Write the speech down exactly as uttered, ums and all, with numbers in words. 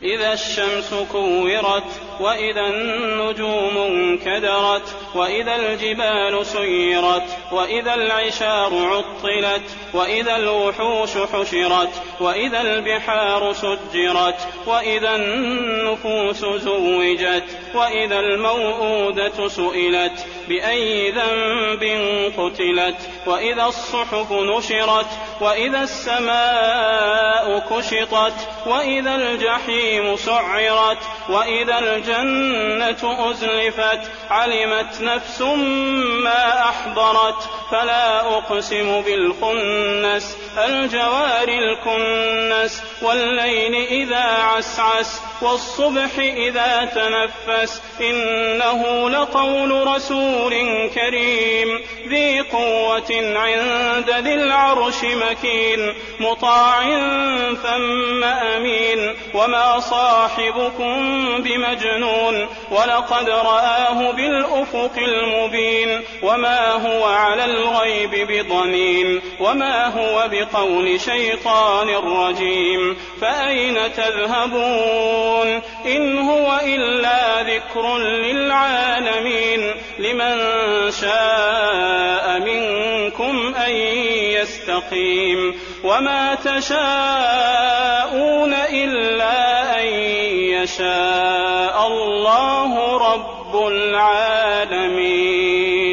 إذا الشمس كورت وإذا النجوم انكدرت وإذا الجبال سيرت وإذا العشار عطلت وإذا الوحوش حشرت وإذا البحار سجرت وإذا النفوس زوجت وإذا الموءودة سئلت بأي ذنب قتلت وإذا الصحف نشرت وإذا السماء كشطت وإذا الجحيم سعرت وإذا الجنة أزلفت علمت نفس ما أحضرت فلا أقسم بالخنس الجوار الكنس والليل إذا عسعس والصبح إذا تنفس إنه لقول رسول كريم ذي قوة عند ذي العرش مكين مطاع ثم أمين وما صاحبكم بمجنون ولقد رآه بالأفق المبين وما هو على الغيب بضنين وما هو بقول شيطان رجيم فأين تذهبون إن هو إلا ذكر للعالمين لمن شاء منكم أن يستقيم وما تشاءون إلا أن يشاء الله رب العالمين.